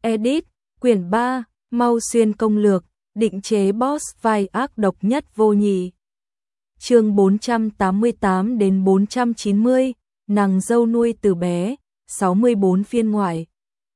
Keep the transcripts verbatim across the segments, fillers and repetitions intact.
Edit, quyển ba, Mau Xuyên công lược, định chế boss vai ác độc nhất vô nhị. Chương bốn trăm tám mươi tám đến bốn trăm chín mươi, nàng dâu nuôi từ bé, sáu mươi bốn phiên ngoại.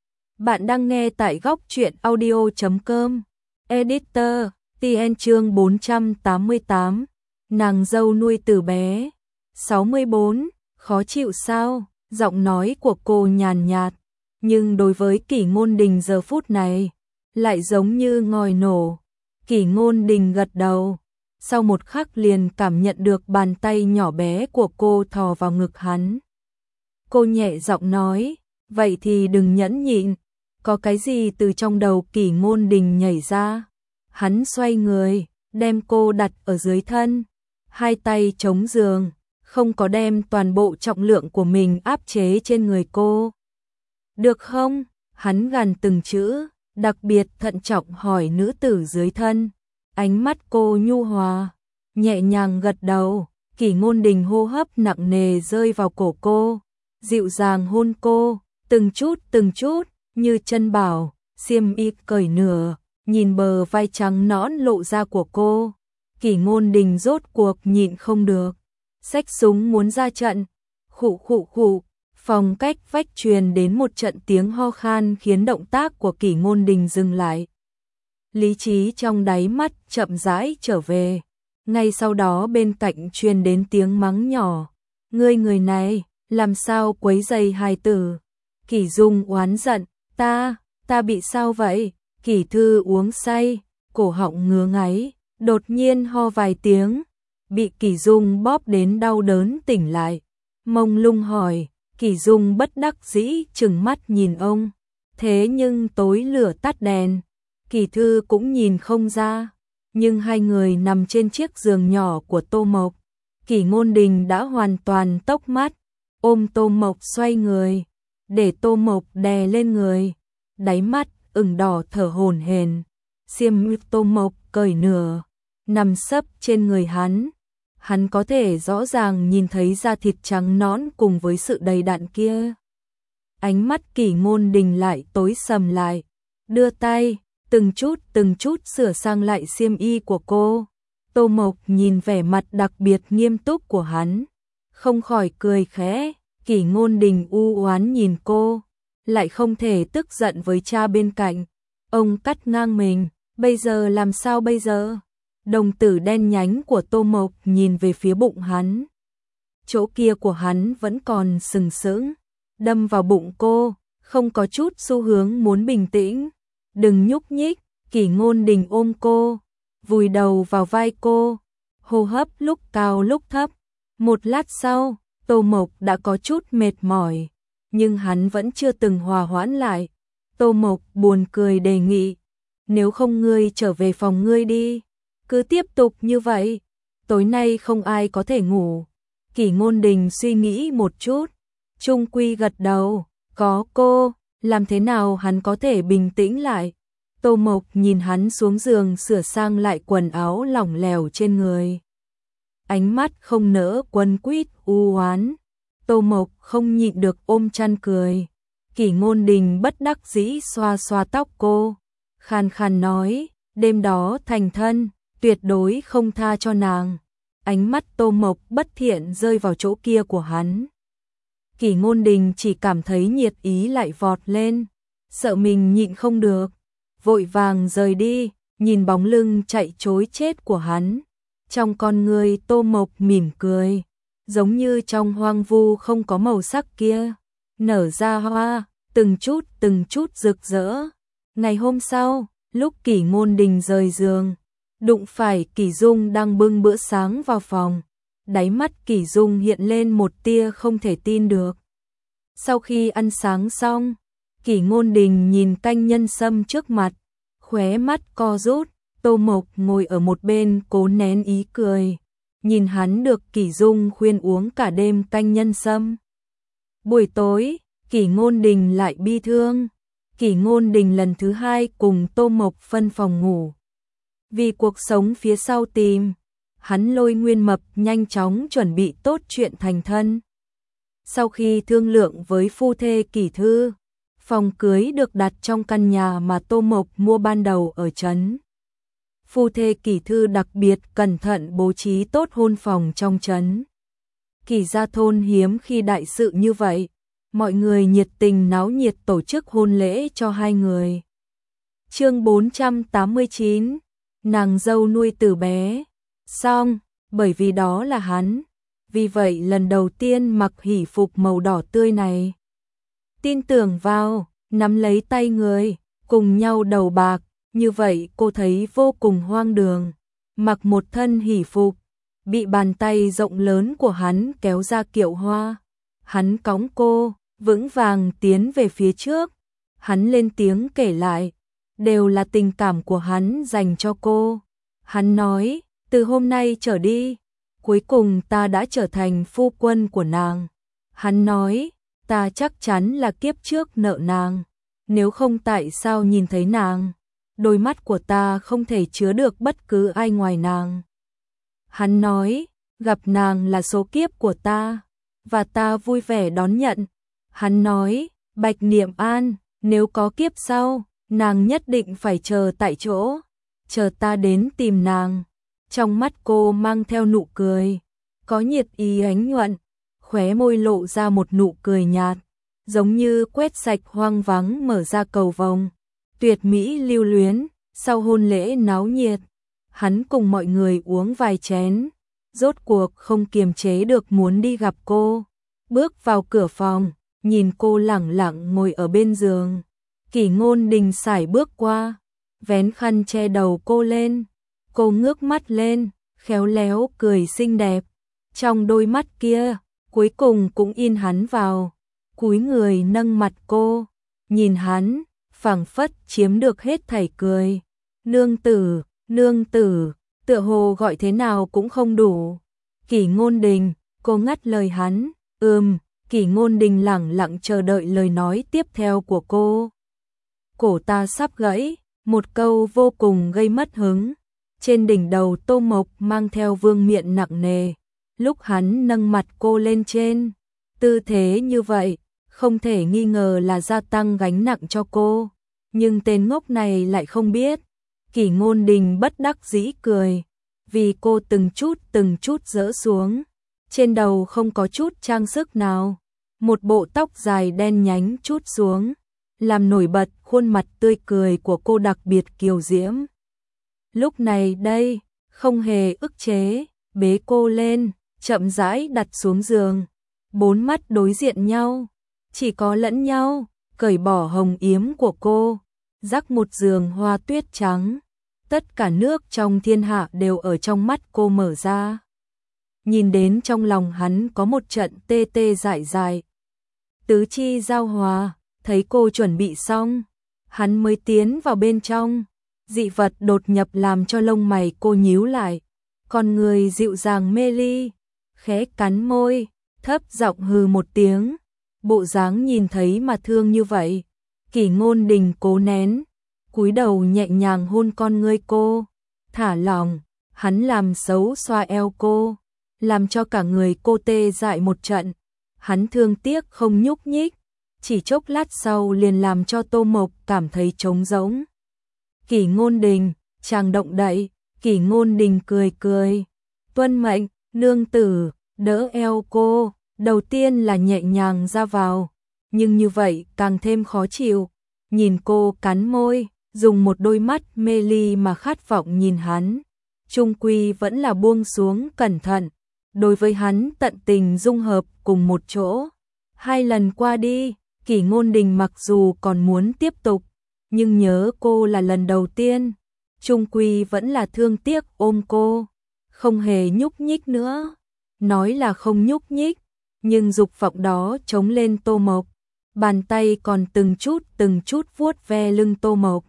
Bạn đang nghe tại góc truyện audio chấm com. Editor, tê en chương bốn trăm tám mươi tám, nàng dâu nuôi từ bé, sáu mươi bốn, khó chịu sao? Giọng nói của cô nhàn nhạt, nhưng đối với Kỷ Ngôn Đình giờ phút này, lại giống như ngòi nổ. Kỷ Ngôn Đình gật đầu, sau một khắc liền cảm nhận được bàn tay nhỏ bé của cô thò vào ngực hắn. Cô nhẹ giọng nói, vậy thì đừng nhẫn nhịn. Có cái gì từ trong đầu Kỷ Ngôn Đình nhảy ra. Hắn xoay người, đem cô đặt ở dưới thân, hai tay chống giường, không có đem toàn bộ trọng lượng của mình áp chế trên người cô. Được không? Hắn gằn từng chữ, đặc biệt thận trọng hỏi nữ tử dưới thân. Ánh mắt cô nhu hòa, nhẹ nhàng gật đầu. Kỷ Ngôn Đình hô hấp nặng nề rơi vào cổ cô, dịu dàng hôn cô, từng chút từng chút, như chân bảo, xiêm y cởi nửa, nhìn bờ vai trắng nõn lộ ra của cô. Kỷ Ngôn Đình rốt cuộc nhịn không được, xách súng muốn ra trận. Khụ khụ khụ, phòng cách vách truyền đến một trận tiếng ho khan khiến động tác của Kỷ Ngôn Đình dừng lại. Lý trí trong đáy mắt chậm rãi trở về. Ngay sau đó bên cạnh truyền đến tiếng mắng nhỏ. Ngươi người này, làm sao quấy rầy hài tử? Kỷ Dung oán giận, ta, ta bị sao vậy? Kỷ Thư uống say, cổ họng ngứa ngáy, đột nhiên ho vài tiếng, bị Kỷ Dung bóp đến đau đớn tỉnh lại. Mông lung hỏi, Kỷ Dung bất đắc dĩ trừng mắt nhìn ông. Thế nhưng tối lửa tắt đèn, Kỷ Thư cũng nhìn không ra. Nhưng hai người nằm trên chiếc giường nhỏ của Tô Mộc. Kỷ Ngôn Đình đã hoàn toàn tốc mắt, ôm Tô Mộc xoay người, để Tô Mộc đè lên người, đáy mắt ửng đỏ thở hổn hển. Xiêm Tô Mộc cởi nửa, nằm sấp trên người hắn. Hắn có thể rõ ràng nhìn thấy da thịt trắng nõn cùng với sự đầy đặn kia. Ánh mắt Kỷ Ngôn Đình lại tối sầm lại, đưa tay từng chút từng chút sửa sang lại xiêm y của cô. Tô Mộc nhìn vẻ mặt đặc biệt nghiêm túc của hắn, không khỏi cười khẽ. Kỷ Ngôn Đình u oán nhìn cô, lại không thể tức giận với cha bên cạnh. Ông cắt ngang mình, bây giờ làm sao bây giờ? Đồng tử đen nhánh của Tô Mộc nhìn về phía bụng hắn. Chỗ kia của hắn vẫn còn sừng sững, đâm vào bụng cô, không có chút xu hướng muốn bình tĩnh. Đừng nhúc nhích. Kỷ Ngôn Đình ôm cô, vùi đầu vào vai cô, hô hấp lúc cao lúc thấp. Một lát sau, Tô Mộc đã có chút mệt mỏi, nhưng hắn vẫn chưa từng hòa hoãn lại. Tô Mộc buồn cười đề nghị, nếu không ngươi trở về phòng ngươi đi, cứ tiếp tục như vậy, tối nay không ai có thể ngủ. Kỷ Ngôn Đình suy nghĩ một chút, chung quy gật đầu, có cô, làm thế nào hắn có thể bình tĩnh lại. Tô Mộc nhìn hắn xuống giường sửa sang lại quần áo lỏng lẻo trên người. Ánh mắt không nỡ quấn quýt u oán. Tô Mộc không nhịn được ôm chăn cười. Kỷ Ngôn Đình bất đắc dĩ xoa xoa tóc cô, khàn khàn nói, đêm đó thành thân, tuyệt đối không tha cho nàng. Ánh mắt Tô Mộc bất thiện rơi vào chỗ kia của hắn. Kỷ Ngôn Đình chỉ cảm thấy nhiệt ý lại vọt lên, sợ mình nhịn không được, vội vàng rời đi. Nhìn bóng lưng chạy trối chết của hắn, trong con người Tô Mộc mỉm cười, giống như trong hoang vu không có màu sắc kia, nở ra hoa, từng chút từng chút rực rỡ. Ngày hôm sau, lúc Kỷ Ngôn Đình rời giường, đụng phải Kỷ Dung đang bưng bữa sáng vào phòng. Đáy mắt Kỷ Dung hiện lên một tia không thể tin được. Sau khi ăn sáng xong, Kỷ Ngôn Đình nhìn canh nhân sâm trước mặt, khóe mắt co rút. Tô Mộc ngồi ở một bên cố nén ý cười, nhìn hắn được Kỷ Dung khuyên uống cả đêm canh nhân sâm. Buổi tối, Kỷ Ngôn Đình lại bi thương. Kỷ Ngôn Đình lần thứ hai cùng Tô Mộc phân phòng ngủ. Vì cuộc sống phía sau tìm, hắn lôi Nguyên Mập nhanh chóng chuẩn bị tốt chuyện thành thân. Sau khi thương lượng với phu thê Kỷ Thư, Phòng cưới được đặt trong căn nhà mà Tô Mộc mua ban đầu ở trấn. Phu thê Kỷ Thư đặc biệt cẩn thận bố trí tốt hôn phòng trong trấn. Kỷ gia thôn hiếm khi đại sự như vậy, mọi người nhiệt tình náo nhiệt tổ chức hôn lễ cho hai người. Chương bốn trăm tám mươi chín, nàng dâu nuôi từ bé. Xong, bởi vì đó là hắn, vì vậy lần đầu tiên mặc hỷ phục màu đỏ tươi này. Tin tưởng vào, nắm lấy tay người, cùng nhau đầu bạc, như vậy cô thấy vô cùng hoang đường. Mặc một thân hỷ phục, bị bàn tay rộng lớn của hắn kéo ra kiệu hoa. Hắn cõng cô, vững vàng tiến về phía trước. Hắn lên tiếng kể lại, đều là tình cảm của hắn dành cho cô. Hắn nói, từ hôm nay trở đi, cuối cùng ta đã trở thành phu quân của nàng. Hắn nói, ta chắc chắn là kiếp trước nợ nàng, nếu không tại sao nhìn thấy nàng, đôi mắt của ta không thể chứa được bất cứ ai ngoài nàng. Hắn nói, gặp nàng là số kiếp của ta, và ta vui vẻ đón nhận. Hắn nói, Bạch Niệm An, nếu có kiếp sau, nàng nhất định phải chờ tại chỗ, chờ ta đến tìm nàng. Trong mắt cô mang theo nụ cười, có nhiệt ý ánh nhuận, khóe môi lộ ra một nụ cười nhạt, giống như quét sạch hoang vắng mở ra cầu vồng. Tuyệt mỹ lưu luyến, sau hôn lễ náo nhiệt, hắn cùng mọi người uống vài chén, rốt cuộc không kiềm chế được muốn đi gặp cô. Bước vào cửa phòng, nhìn cô lẳng lặng ngồi ở bên giường. Kỷ Ngôn Đình sải bước qua, vén khăn che đầu cô lên. Cô ngước mắt lên, khéo léo cười xinh đẹp. Trong đôi mắt kia, cuối cùng cũng in hắn vào. Cúi người nâng mặt cô, nhìn hắn, phảng phất chiếm được hết thảy cười. Nương tử, nương tử, tựa hồ gọi thế nào cũng không đủ. Kỷ Ngôn Đình, cô ngắt lời hắn, ừm. Kỷ Ngôn Đình lẳng lặng chờ đợi lời nói tiếp theo của cô. Cổ ta sắp gãy, một câu vô cùng gây mất hứng. Trên đỉnh đầu Tô Mộc mang theo vương miện nặng nề. Lúc hắn nâng mặt cô lên trên, tư thế như vậy, không thể nghi ngờ là gia tăng gánh nặng cho cô. Nhưng tên ngốc này lại không biết. Kỷ Ngôn Đình bất đắc dĩ cười, vì cô từng chút từng chút rỡ xuống. Trên đầu không có chút trang sức nào, một bộ tóc dài đen nhánh chút xuống, làm nổi bật khuôn mặt tươi cười của cô đặc biệt kiều diễm. Lúc này đây, không hề ức chế, bế cô lên, chậm rãi đặt xuống giường. Bốn mắt đối diện nhau, chỉ có lẫn nhau, cởi bỏ hồng yếm của cô, rắc một giường hoa tuyết trắng. Tất cả nước trong thiên hạ đều ở trong mắt cô mở ra. Nhìn đến trong lòng hắn có một trận tê tê dại dại. Tứ chi giao hòa, thấy cô chuẩn bị xong, hắn mới tiến vào bên trong. Dị vật đột nhập làm cho lông mày cô nhíu lại, con người dịu dàng mê ly, khẽ cắn môi, thấp giọng hừ một tiếng. Bộ dáng nhìn thấy mà thương như vậy. Kỷ Ngôn Đình cố nén, cúi đầu nhẹ nhàng hôn con ngươi cô, thả lỏng, hắn làm xấu xoa eo cô, làm cho cả người cô tê dại một trận. Hắn thương tiếc không nhúc nhích, chỉ chốc lát sau liền làm cho Tô Mộc cảm thấy trống rỗng. Kỷ Ngôn Đình, chàng động đậy. Kỷ Ngôn Đình cười cười, tuân mệnh, nương tử. Đỡ eo cô, đầu tiên là nhẹ nhàng ra vào, nhưng như vậy càng thêm khó chịu. Nhìn cô cắn môi, dùng một đôi mắt mê ly mà khát vọng nhìn hắn, chung quy vẫn là buông xuống cẩn thận. Đối với hắn tận tình dung hợp cùng một chỗ. Hai lần qua đi, Kỷ Ngôn Đình mặc dù còn muốn tiếp tục, nhưng nhớ cô là lần đầu tiên, chung quy vẫn là thương tiếc ôm cô, không hề nhúc nhích nữa. Nói là không nhúc nhích, nhưng dục vọng đó chống lên Tô Mộc, bàn tay còn từng chút từng chút vuốt ve lưng Tô Mộc,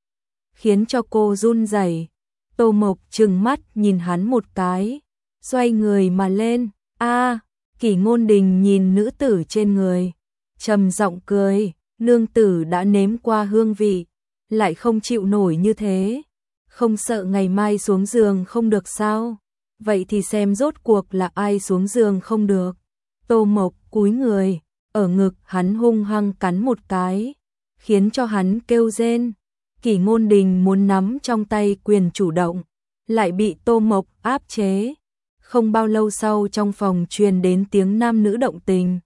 khiến cho cô run rẩy. Tô Mộc trừng mắt nhìn hắn một cái, xoay người mà lên. A, Kỷ Ngôn Đình nhìn nữ tử trên người, trầm giọng cười, nương tử đã nếm qua hương vị, lại không chịu nổi như thế, không sợ ngày mai xuống giường không được sao? Vậy thì xem rốt cuộc là ai xuống giường không được. Tô Mộc cúi người, ở ngực hắn hung hăng cắn một cái, khiến cho hắn kêu rên. Kỷ Ngôn Đình muốn nắm trong tay quyền chủ động, lại bị Tô Mộc áp chế. Không bao lâu sau trong phòng truyền đến tiếng nam nữ động tình.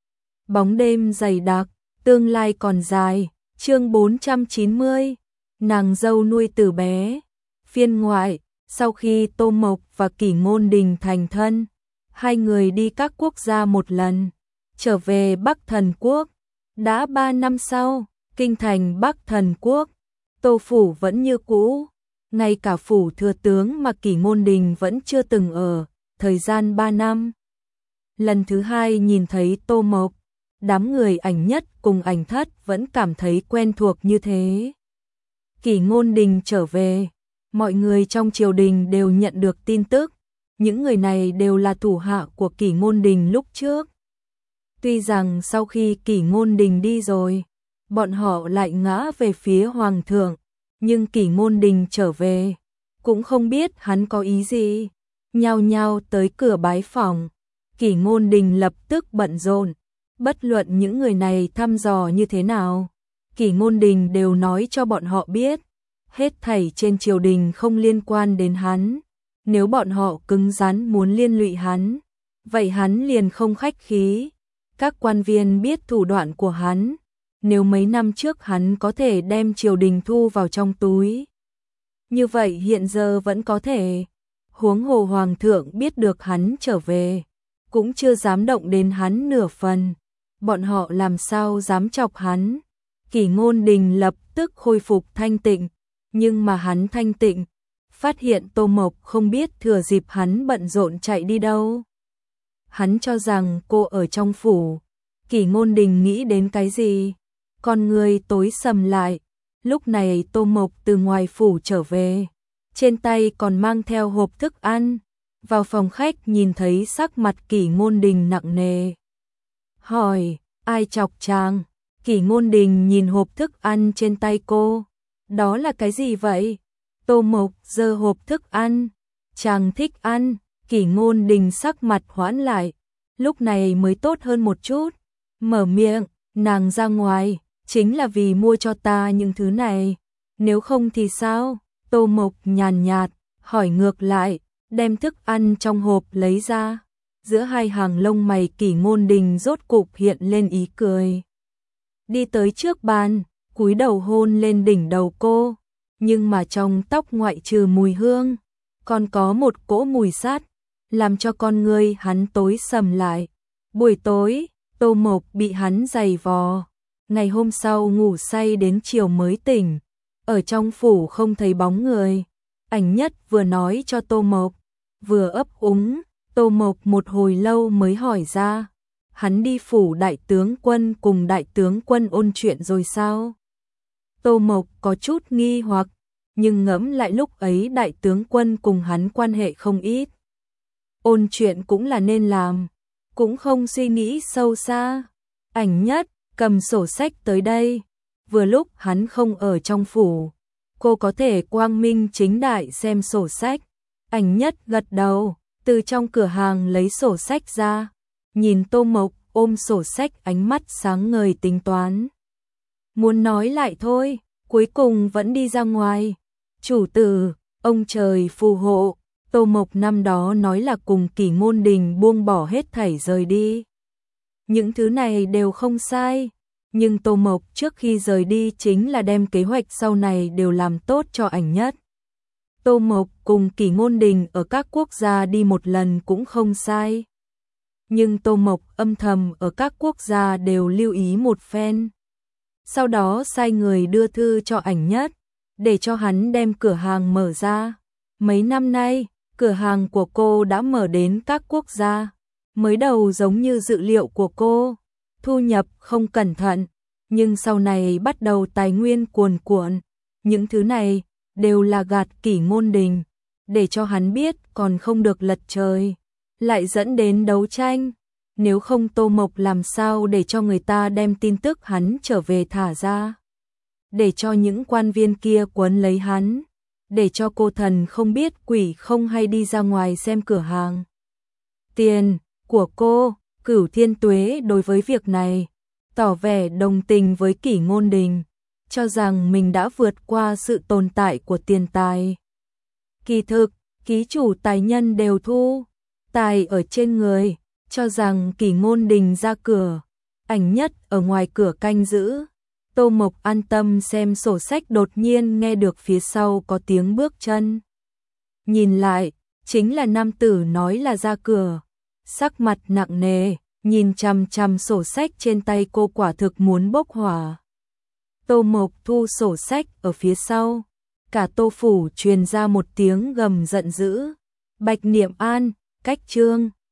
Bóng đêm dày đặc, tương lai còn dài. Chương bốn trăm chín mươi, nàng dâu nuôi từ bé. Phiên ngoại, sau khi Tô Mộc và Kỷ Ngôn Đình thành thân, hai người đi các quốc gia một lần, trở về Bắc Thần Quốc. Đã ba năm sau, kinh thành Bắc Thần Quốc, Tô phủ vẫn như cũ, ngay cả phủ thừa tướng mà Kỷ Ngôn Đình vẫn chưa từng ở, thời gian ba năm. Lần thứ hai nhìn thấy Tô Mộc, đám người Ảnh Nhất cùng Ảnh Thất vẫn cảm thấy quen thuộc như thế. Kỷ Ngôn Đình trở về, mọi người trong triều đình đều nhận được tin tức, những người này đều là thủ hạ của Kỷ Ngôn Đình lúc trước. Tuy rằng sau khi Kỷ Ngôn Đình đi rồi, bọn họ lại ngã về phía hoàng thượng, nhưng Kỷ Ngôn Đình trở về, cũng không biết hắn có ý gì, nhao nhao tới cửa bái phỏng. Kỷ Ngôn Đình lập tức bận rộn, bất luận những người này thăm dò như thế nào, Kỷ Ngôn Đình đều nói cho bọn họ biết, hết thảy trên triều đình không liên quan đến hắn, nếu bọn họ cứng rắn muốn liên lụy hắn, vậy hắn liền không khách khí. Các quan viên biết thủ đoạn của hắn, nếu mấy năm trước hắn có thể đem triều đình thu vào trong túi, như vậy hiện giờ vẫn có thể. Huống hồ hoàng thượng biết được hắn trở về, cũng chưa dám động đến hắn nửa phần, bọn họ làm sao dám chọc hắn. Kỷ Ngôn Đình lập tức khôi phục thanh tịnh, nhưng mà hắn thanh tịnh, phát hiện Tô Mộc không biết thừa dịp hắn bận rộn chạy đi đâu. Hắn cho rằng cô ở trong phủ. Kỷ Ngôn Đình nghĩ đến cái gì? Con người tối sầm lại. Lúc này Tô Mộc từ ngoài phủ trở về, trên tay còn mang theo hộp thức ăn. Vào phòng khách nhìn thấy sắc mặt Kỷ Ngôn Đình nặng nề. Hỏi, ai chọc chàng? Kỷ Ngôn Đình nhìn hộp thức ăn trên tay cô. Đó là cái gì vậy? Tô Mộc giơ hộp thức ăn. Chàng thích ăn. Kỷ Ngôn Đình sắc mặt hoãn lại, lúc này mới tốt hơn một chút. Mở miệng, nàng ra ngoài, chính là vì mua cho ta những thứ này. Nếu không thì sao? Tô Mộc nhàn nhạt, hỏi ngược lại, đem thức ăn trong hộp lấy ra. Giữa hai hàng lông mày Kỷ Ngôn Đình rốt cục hiện lên ý cười. Đi tới trước bàn, cúi đầu hôn lên đỉnh đầu cô, nhưng mà trong tóc ngoại trừ mùi hương, còn có một cỗ mùi sắt, làm cho con người hắn tối sầm lại. Buổi tối, Tô Mộc bị hắn giày vò, ngày hôm sau ngủ say đến chiều mới tỉnh, ở trong phủ không thấy bóng người. Ảnh Nhất vừa nói cho Tô Mộc, vừa ấp úng, Tô Mộc một hồi lâu mới hỏi ra, hắn đi phủ đại tướng quân cùng đại tướng quân ôn chuyện rồi sao? Tô Mộc có chút nghi hoặc, nhưng ngẫm lại lúc ấy đại tướng quân cùng hắn quan hệ không ít. Ôn chuyện cũng là nên làm, cũng không suy nghĩ sâu xa. Ảnh Nhất cầm sổ sách tới đây, vừa lúc hắn không ở trong phủ, cô có thể quang minh chính đại xem sổ sách. Ảnh Nhất gật đầu, từ trong cửa hàng lấy sổ sách ra, nhìn Tô Mộc ôm sổ sách ánh mắt sáng ngời tính toán. Muốn nói lại thôi, cuối cùng vẫn đi ra ngoài. Chủ tử, ông trời phù hộ. Tô Mộc năm đó nói là cùng Kỷ Ngôn Đình buông bỏ hết thảy rời đi. Những thứ này đều không sai, nhưng Tô Mộc trước khi rời đi chính là đem kế hoạch sau này đều làm tốt cho Ảnh Nhất. Tô Mộc cùng Kỷ Ngôn Đình ở các quốc gia đi một lần cũng không sai. Nhưng Tô Mộc âm thầm ở các quốc gia đều lưu ý một phen. Sau đó sai người đưa thư cho Ảnh Nhất, để cho hắn đem cửa hàng mở ra. Mấy năm nay, cửa hàng của cô đã mở đến các quốc gia. Mới đầu giống như dự liệu của cô, thu nhập không cẩn thận, nhưng sau này bắt đầu tài nguyên cuồn cuộn. Những thứ này đều là gạt Kỷ Ngôn Đình, để cho hắn biết còn không được lật trời, lại dẫn đến đấu tranh. Nếu không Tô Mộc làm sao để cho người ta đem tin tức hắn trở về thả ra, để cho những quan viên kia quấn lấy hắn, để cho cô thần không biết quỷ không hay đi ra ngoài xem cửa hàng. Tiền của cô, Cửu Thiên Tuế đối với việc này tỏ vẻ đồng tình với Kỷ Ngôn Đình, cho rằng mình đã vượt qua sự tồn tại của tiền tài. Kỳ thực, ký chủ tài nhân đều thu tài ở trên người, cho rằng Kỷ Ngôn Đình ra cửa, Ảnh Nhất ở ngoài cửa canh giữ. Tô Mộc an tâm xem sổ sách, đột nhiên nghe được phía sau có tiếng bước chân. Nhìn lại, chính là nam tử nói là ra cửa, sắc mặt nặng nề, nhìn chằm chằm sổ sách trên tay cô, quả thực muốn bốc hỏa. Tô Mộc thu sổ sách ở phía sau, cả Tô phủ truyền ra một tiếng gầm giận dữ. Bạch Niệm An, cách chương